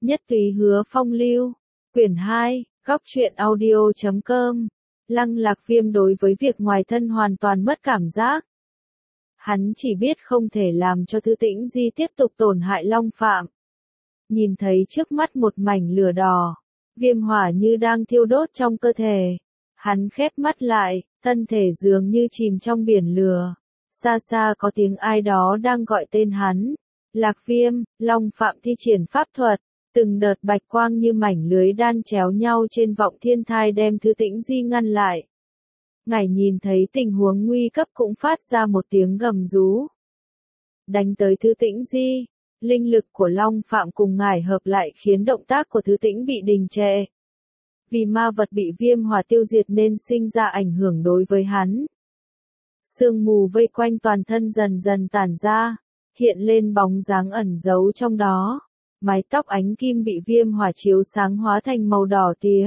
Nhất Túy Hứa Phong Lưu, quyển 2, góc truyện audio.com. Lăng Lạc Viêm đối với việc ngoài thân hoàn toàn mất cảm giác. Hắn chỉ biết không thể làm cho Thư Tĩnh Di tiếp tục tổn hại Long Phạm. Nhìn thấy trước mắt một mảnh lửa đỏ, viêm hỏa như đang thiêu đốt trong cơ thể. Hắn khép mắt lại, thân thể dường như chìm trong biển lửa. Xa xa có tiếng ai đó đang gọi tên hắn. Lạc Viêm, Long Phạm thi triển pháp thuật. Từng đợt bạch quang như mảnh lưới đan chéo nhau trên vọng thiên thai đem Thư Tĩnh Di ngăn lại. Ngài nhìn thấy tình huống nguy cấp cũng phát ra một tiếng gầm rú. Đánh tới Thư Tĩnh Di, linh lực của Long Phạm cùng ngài hợp lại khiến động tác của Thư Tĩnh bị đình trệ. Vì ma vật bị viêm hỏa tiêu diệt nên sinh ra ảnh hưởng đối với hắn. Sương mù vây quanh toàn thân dần dần tản ra, hiện lên bóng dáng ẩn giấu trong đó. Mái tóc ánh kim bị viêm hỏa chiếu sáng hóa thành màu đỏ tía.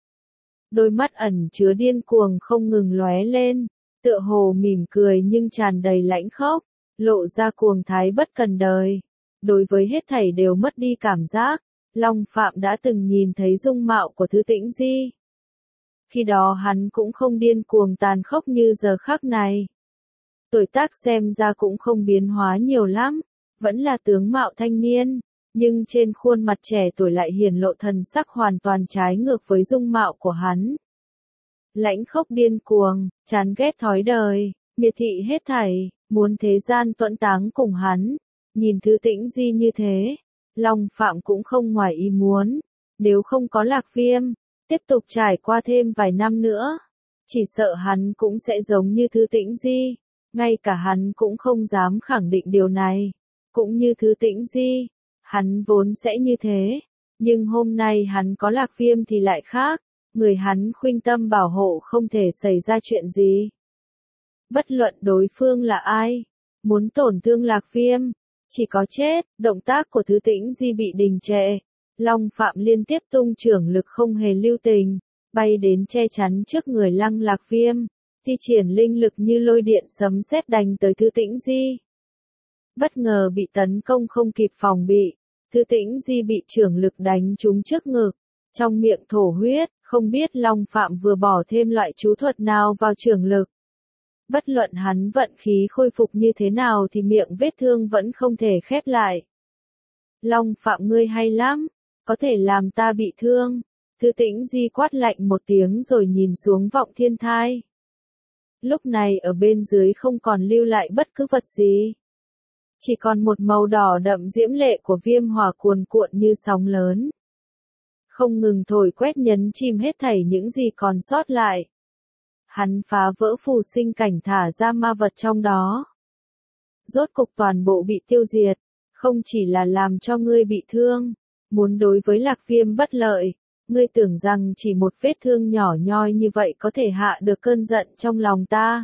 Đôi mắt ẩn chứa điên cuồng không ngừng lóe lên, tựa hồ mỉm cười nhưng tràn đầy lãnh khốc, lộ ra cuồng thái bất cần đời. Đối với hết thảy đều mất đi cảm giác, Long Phạm đã từng nhìn thấy dung mạo của Thư Tĩnh Di. Khi đó hắn cũng không điên cuồng tàn khốc như giờ khắc này. Tuổi tác xem ra cũng không biến hóa nhiều lắm, vẫn là tướng mạo thanh niên. Nhưng trên khuôn mặt trẻ tuổi lại hiển lộ thần sắc hoàn toàn trái ngược với dung mạo của hắn. Lãnh khốc điên cuồng, chán ghét thói đời, miệt thị hết thảy, muốn thế gian tuẫn táng cùng hắn. Nhìn Thư Tĩnh Di như thế, Long Phạm cũng không ngoài ý muốn. Nếu không có Lạc Viêm, tiếp tục trải qua thêm vài năm nữa, chỉ sợ hắn cũng sẽ giống như Thư Tĩnh Di. Ngay cả hắn cũng không dám khẳng định điều này. Cũng như Thư Tĩnh Di. Hắn vốn sẽ như thế, nhưng hôm nay hắn có Lạc Viêm thì lại khác, người hắn khuynh tâm bảo hộ không thể xảy ra chuyện gì. Bất luận đối phương là ai, muốn tổn thương Lạc Viêm, chỉ có chết. Động tác của Thư Tĩnh Di bị đình trệ, Long Phạm liên tiếp tung trưởng lực không hề lưu tình, bay đến che chắn trước người Lăng Lạc Viêm, thi triển linh lực như lôi điện sấm sét đánh tới Thư Tĩnh Di. Bất ngờ bị tấn công không kịp phòng bị, Thư Tĩnh Di bị trưởng lực đánh trúng trước ngực, trong miệng thổ huyết, không biết Long Phạm vừa bỏ thêm loại chú thuật nào vào trưởng lực. Bất luận hắn vận khí khôi phục như thế nào thì miệng vết thương vẫn không thể khép lại. Long Phạm ngươi hay lắm, có thể làm ta bị thương. Thư Tĩnh Di quát lạnh một tiếng rồi nhìn xuống vọng thiên thai. Lúc này ở bên dưới không còn lưu lại bất cứ vật gì. Chỉ còn một màu đỏ đậm diễm lệ của viêm hỏa cuồn cuộn như sóng lớn. Không ngừng thổi quét nhấn chìm hết thảy những gì còn sót lại. Hắn phá vỡ phù sinh cảnh thả ra ma vật trong đó. Rốt cục toàn bộ bị tiêu diệt, không chỉ là làm cho ngươi bị thương, muốn đối với Lạc Viêm bất lợi, ngươi tưởng rằng chỉ một vết thương nhỏ nhoi như vậy có thể hạ được cơn giận trong lòng ta.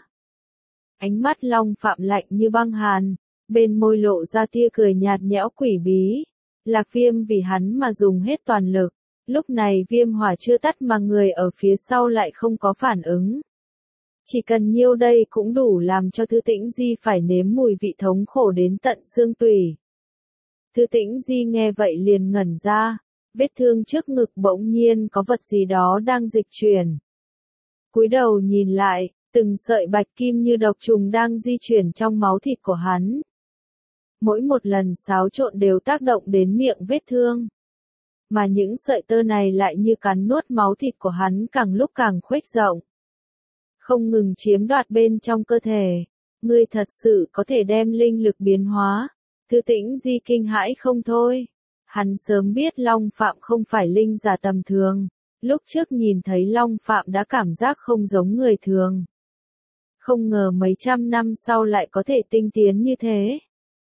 Ánh mắt Long Phạm lạnh như băng hàn. Bên môi lộ ra tia cười nhạt nhẽo quỷ bí. Lạc Viêm vì hắn mà dùng hết toàn lực. Lúc này viêm hỏa chưa tắt mà người ở phía sau lại không có phản ứng. Chỉ cần nhiêu đây cũng đủ làm cho Thư Tĩnh Di phải nếm mùi vị thống khổ đến tận xương tủy. Thư Tĩnh Di nghe vậy liền ngẩn ra. Vết thương trước ngực bỗng nhiên có vật gì đó đang dịch chuyển. Cúi đầu nhìn lại, từng sợi bạch kim như độc trùng đang di chuyển trong máu thịt của hắn. Mỗi một lần xáo trộn đều tác động đến miệng vết thương. Mà những sợi tơ này lại như cắn nuốt máu thịt của hắn càng lúc càng khuếch rộng. Không ngừng chiếm đoạt bên trong cơ thể. Ngươi thật sự có thể đem linh lực biến hóa. Thư Tĩnh Di kinh hãi không thôi. Hắn sớm biết Long Phạm không phải linh giả tầm thường. Lúc trước nhìn thấy Long Phạm đã cảm giác không giống người thường. Không ngờ mấy trăm năm sau lại có thể tinh tiến như thế.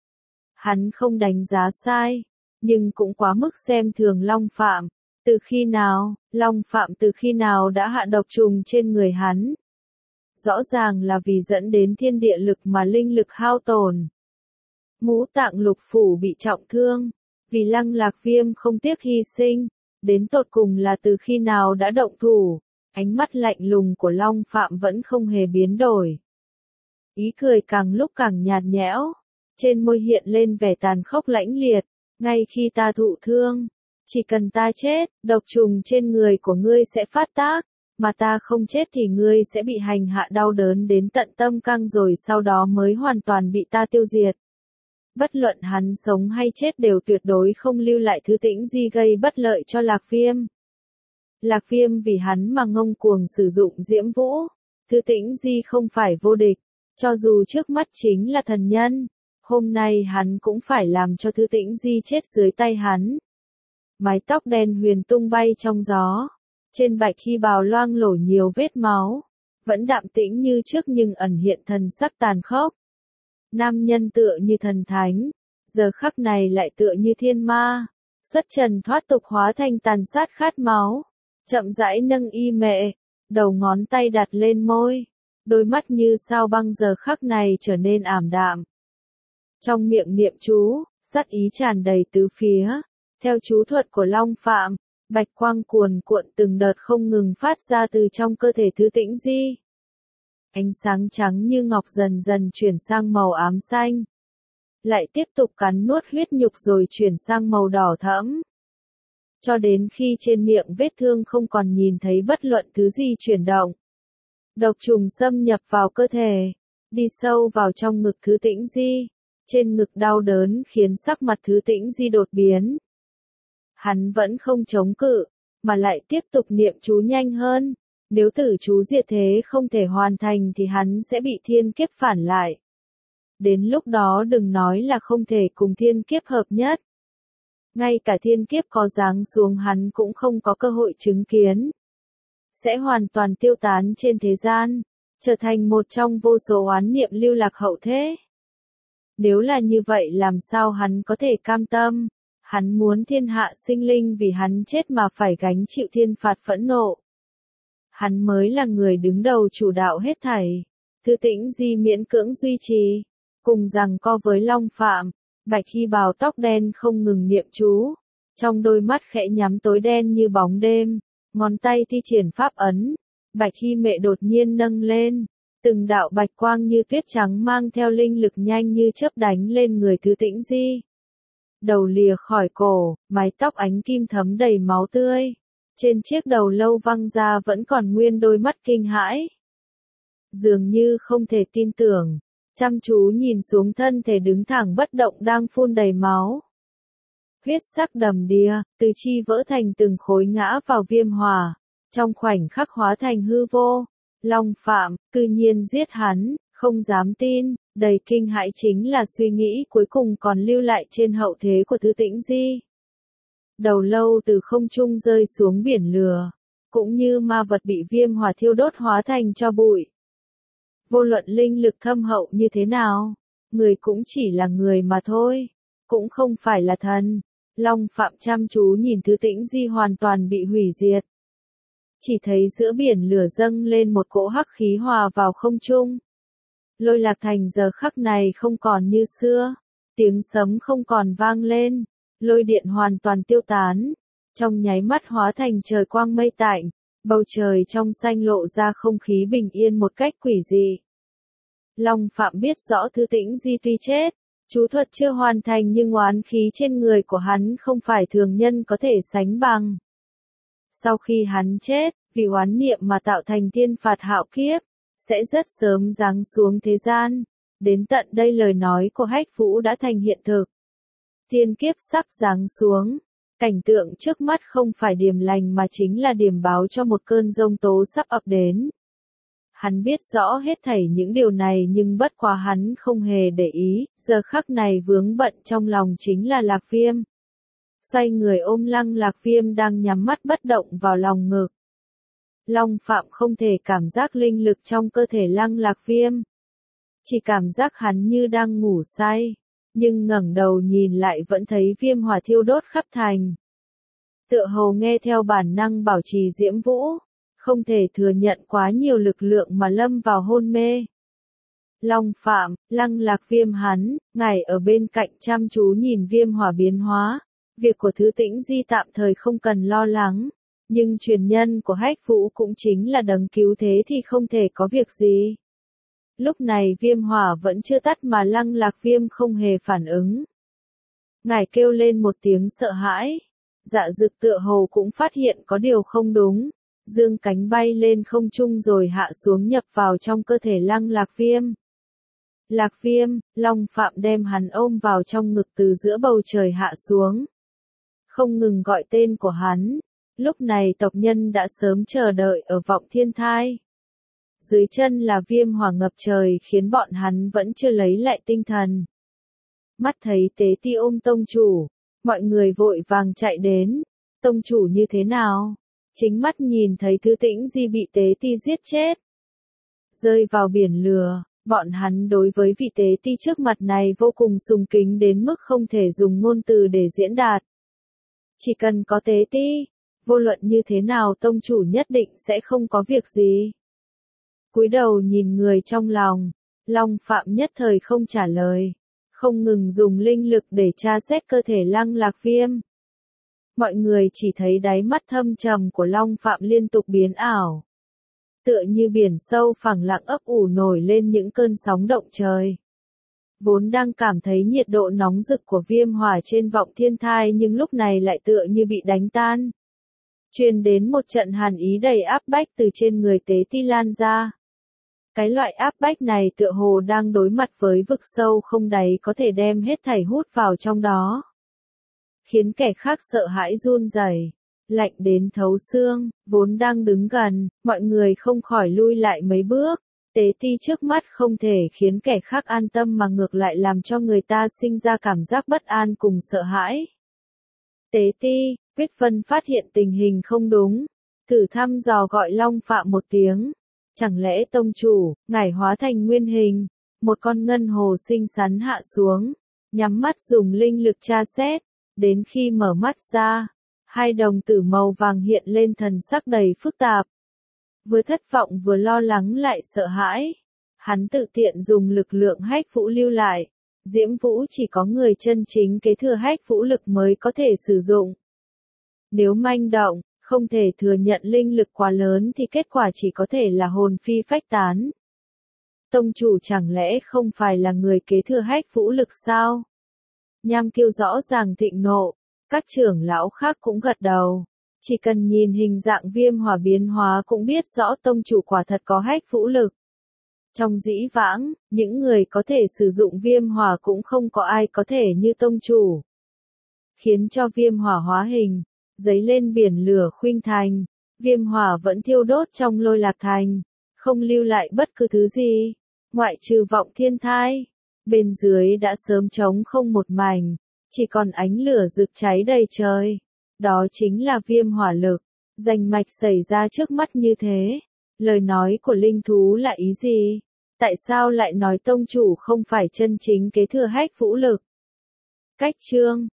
Hắn không đánh giá sai, nhưng cũng quá mức xem thường Long Phạm. Từ khi nào, Long Phạm từ khi nào đã hạ độc trùng trên người hắn? Rõ ràng là vì dẫn đến thiên địa lực mà linh lực hao tổn. Ngũ tạng lục phủ bị trọng thương, vì Lăng Lạc Viêm không tiếc hy sinh, đến tột cùng là từ khi nào đã động thủ. Ánh mắt lạnh lùng của Long Phạm vẫn không hề biến đổi. Ý cười càng lúc càng nhạt nhẽo. Trên môi hiện lên vẻ tàn khốc lãnh liệt, ngay khi ta thụ thương, Chỉ cần ta chết, độc trùng trên người của ngươi sẽ phát tác, mà ta không chết thì ngươi sẽ bị hành hạ đau đớn đến tận tâm căng rồi sau đó mới hoàn toàn bị ta tiêu diệt. Bất luận hắn sống hay chết đều tuyệt đối không lưu lại thứ Tĩnh Di gây bất lợi cho Lạc Viêm. Lạc Viêm vì hắn mà ngông cuồng sử dụng Diễm Vũ, thứ Tĩnh Di không phải vô địch, cho dù trước mắt chính là thần nhân, hôm nay hắn cũng phải làm cho thứ Tĩnh Di chết dưới tay hắn. Mái tóc đen huyền tung bay trong gió, trên bạch khi bào loang lổ nhiều vết máu, vẫn đạm tĩnh như trước nhưng ẩn hiện thần sắc tàn khốc. Nam nhân tựa như thần thánh, giờ khắc này lại tựa như thiên ma, xuất trần thoát tục hóa thành tàn sát khát máu, chậm rãi nâng y mệ, đầu ngón tay đặt lên môi, đôi mắt như sao băng giờ khắc này trở nên ảm đạm. Trong miệng niệm chú, sát ý tràn đầy tứ phía, theo chú thuật của Long Phạm, bạch quang cuồn cuộn từng đợt không ngừng phát ra từ trong cơ thể thứ Tĩnh Di. Ánh sáng trắng như ngọc dần dần chuyển sang màu ám xanh. Lại tiếp tục cắn nuốt huyết nhục rồi chuyển sang màu đỏ thẫm. Cho đến khi trên miệng vết thương không còn nhìn thấy bất luận thứ gì chuyển động. Độc trùng xâm nhập vào cơ thể, đi sâu vào trong ngực thứ Tĩnh Di. Trên ngực đau đớn khiến sắc mặt thứ Tĩnh Di đột biến. Hắn vẫn không chống cự, mà lại tiếp tục niệm chú nhanh hơn. Nếu tử chú diệt thế không thể hoàn thành thì hắn sẽ bị thiên kiếp phản lại. Đến lúc đó đừng nói là không thể cùng thiên kiếp hợp nhất. Ngay cả thiên kiếp có giáng xuống hắn cũng không có cơ hội chứng kiến. Sẽ hoàn toàn tiêu tán trên thế gian, trở thành một trong vô số oán niệm lưu lạc hậu thế. Nếu là như vậy làm sao hắn có thể cam tâm? Hắn muốn thiên hạ sinh linh vì hắn chết mà phải gánh chịu thiên phạt phẫn nộ. Hắn mới là người đứng đầu chủ đạo hết thảy. Thứ Tĩnh Di miễn cưỡng duy trì, cùng giằng co với Long Phạm, bạch khi bào tóc đen không ngừng niệm chú. Trong đôi mắt khẽ nhắm tối đen như bóng đêm, ngón tay thi triển pháp ấn, bạch khi mệ đột nhiên nâng lên. Từng đạo bạch quang như tuyết trắng mang theo linh lực nhanh như chớp đánh lên người thứ Tĩnh Di. Đầu lìa khỏi cổ, mái tóc ánh kim thấm đầy máu tươi. Trên chiếc đầu lâu văng ra vẫn còn nguyên đôi mắt kinh hãi. Dường như không thể tin tưởng, chăm chú nhìn xuống thân thể đứng thẳng bất động đang phun đầy máu. Huyết sắc đầm đìa, từ chi vỡ thành từng khối ngã vào viêm hỏa, trong khoảnh khắc hóa thành hư vô. Long Phạm, cư nhiên giết hắn, không dám tin, đầy kinh hãi chính là suy nghĩ cuối cùng còn lưu lại trên hậu thế của thứ Tĩnh Di. Đầu lâu từ không trung rơi xuống biển lửa, cũng như ma vật bị viêm hỏa thiêu đốt hóa thành tro bụi. Vô luận linh lực thâm hậu như thế nào, người cũng chỉ là người mà thôi, cũng không phải là thần. Long Phạm chăm chú nhìn thứ Tĩnh Di hoàn toàn bị hủy diệt. Chỉ thấy giữa biển lửa dâng lên một cỗ hắc khí hòa vào không trung. Lôi Lạc Thành giờ khắc này không còn như xưa, tiếng sấm không còn vang lên, lôi điện hoàn toàn tiêu tán, trong nháy mắt hóa thành trời quang mây tạnh, bầu trời trong xanh lộ ra không khí bình yên một cách quỷ dị. Long Phạm biết rõ thứ Tĩnh Di tuy chết, chú thuật chưa hoàn thành nhưng oán khí trên người của hắn không phải thường nhân có thể sánh bằng. Sau khi hắn chết, vì oán niệm mà tạo thành thiên phạt hạo kiếp, sẽ rất sớm giáng xuống thế gian. Đến tận đây lời nói của Hách Vũ đã thành hiện thực. Thiên kiếp sắp giáng xuống, cảnh tượng trước mắt không phải điềm lành mà chính là điềm báo cho một cơn giông tố sắp ập đến. Hắn biết rõ hết thảy những điều này nhưng bất quá hắn không hề để ý, giờ khắc này vướng bận trong lòng chính là Lạc Viêm. Xoay người ôm Lăng Lạc Viêm đang nhắm mắt bất động vào lòng ngực. Long Phạm không thể cảm giác linh lực trong cơ thể Lăng Lạc Viêm. Chỉ cảm giác hắn như đang ngủ say, nhưng ngẩng đầu nhìn lại vẫn thấy viêm hỏa thiêu đốt khắp thành. Tựa hồ nghe theo bản năng bảo trì Diễm Vũ, không thể thừa nhận quá nhiều lực lượng mà lâm vào hôn mê. Long Phạm, Lăng Lạc Viêm hắn, ngài ở bên cạnh chăm chú nhìn viêm hỏa biến hóa. Việc của thứ Tĩnh Di tạm thời không cần lo lắng, nhưng truyền nhân của Hách Vũ cũng chính là đấng cứu thế thì không thể có việc gì. Lúc này viêm hỏa vẫn chưa tắt mà Lăng Lạc Viêm không hề phản ứng. Ngài kêu lên một tiếng sợ hãi, Dạ Dực tựa hồ cũng phát hiện có điều không đúng, dương cánh bay lên không trung rồi hạ xuống nhập vào trong cơ thể Lăng Lạc Viêm. Lạc Viêm, Long Phạm đem hắn ôm vào trong ngực từ giữa bầu trời hạ xuống. Không ngừng gọi tên của hắn, lúc này tộc nhân đã sớm chờ đợi ở Vọng Thiên Thai. Dưới chân là viêm hỏa ngập trời khiến bọn hắn vẫn chưa lấy lại tinh thần. Mắt thấy Tế Ti ôm tông chủ, mọi người vội vàng chạy đến. Tông chủ như thế nào? Chính mắt nhìn thấy Thứ Tĩnh Di bị Tế Ti giết chết. Rơi vào biển lửa, bọn hắn đối với vị Tế Ti trước mặt này vô cùng sùng kính đến mức không thể dùng ngôn từ để diễn đạt. Chỉ cần có Tế Ti, vô luận như thế nào tông chủ nhất định sẽ không có việc gì. Cúi đầu nhìn người trong lòng, Long Phạm nhất thời không trả lời, không ngừng dùng linh lực để tra xét cơ thể Lăng Lạc Viêm. Mọi người chỉ thấy đáy mắt thâm trầm của Long Phạm liên tục biến ảo. Tựa như biển sâu phẳng lặng ấp ủ nổi lên những cơn sóng động trời. Vốn đang cảm thấy nhiệt độ nóng rực của viêm hỏa trên Vọng Thiên Thai nhưng lúc này lại tựa như bị đánh tan. Truyền đến một trận hàn ý đầy áp bách từ trên người Tế Ti lan ra. Cái loại áp bách này tựa hồ đang đối mặt với vực sâu không đáy có thể đem hết thảy hút vào trong đó. Khiến kẻ khác sợ hãi run rẩy, lạnh đến thấu xương, vốn đang đứng gần, mọi người không khỏi lui lại mấy bước. Tế Ti trước mắt không thể khiến kẻ khác an tâm mà ngược lại làm cho người ta sinh ra cảm giác bất an cùng sợ hãi. Tế Ti, Quyết Vân phát hiện tình hình không đúng, thử thăm dò gọi Long Phạm một tiếng. Chẳng lẽ tông chủ, ngài hóa thành nguyên hình, một con ngân hồ xinh xắn hạ xuống, nhắm mắt dùng linh lực tra xét, đến khi mở mắt ra, hai đồng tử màu vàng hiện lên thần sắc đầy phức tạp. Vừa thất vọng vừa lo lắng lại sợ hãi, hắn tự tiện dùng lực lượng hách vũ lưu lại, Diễm Vũ chỉ có người chân chính kế thừa hách vũ lực mới có thể sử dụng. Nếu manh động, không thể thừa nhận linh lực quá lớn thì kết quả chỉ có thể là hồn phi phách tán. Tông chủ chẳng lẽ không phải là người kế thừa hách vũ lực sao? Nham Kiêu rõ ràng thịnh nộ, các trưởng lão khác cũng gật đầu. Chỉ cần nhìn hình dạng viêm hỏa biến hóa cũng biết rõ tông chủ quả thật có hách vũ lực. Trong dĩ vãng, những người có thể sử dụng viêm hỏa cũng không có ai có thể như tông chủ. Khiến cho viêm hỏa hóa hình, dấy lên biển lửa Khuynh Thành, viêm hỏa vẫn thiêu đốt trong Lôi Lạc Thành, không lưu lại bất cứ thứ gì, ngoại trừ Vọng Thiên Thai. Bên dưới đã sớm trống không một mảnh, chỉ còn ánh lửa rực cháy đầy trời. Đó chính là viêm hỏa lực, rành mạch xảy ra trước mắt như thế. Lời nói của linh thú là ý gì? Tại sao lại nói tông chủ không phải chân chính kế thừa hách vũ lực? Cách chương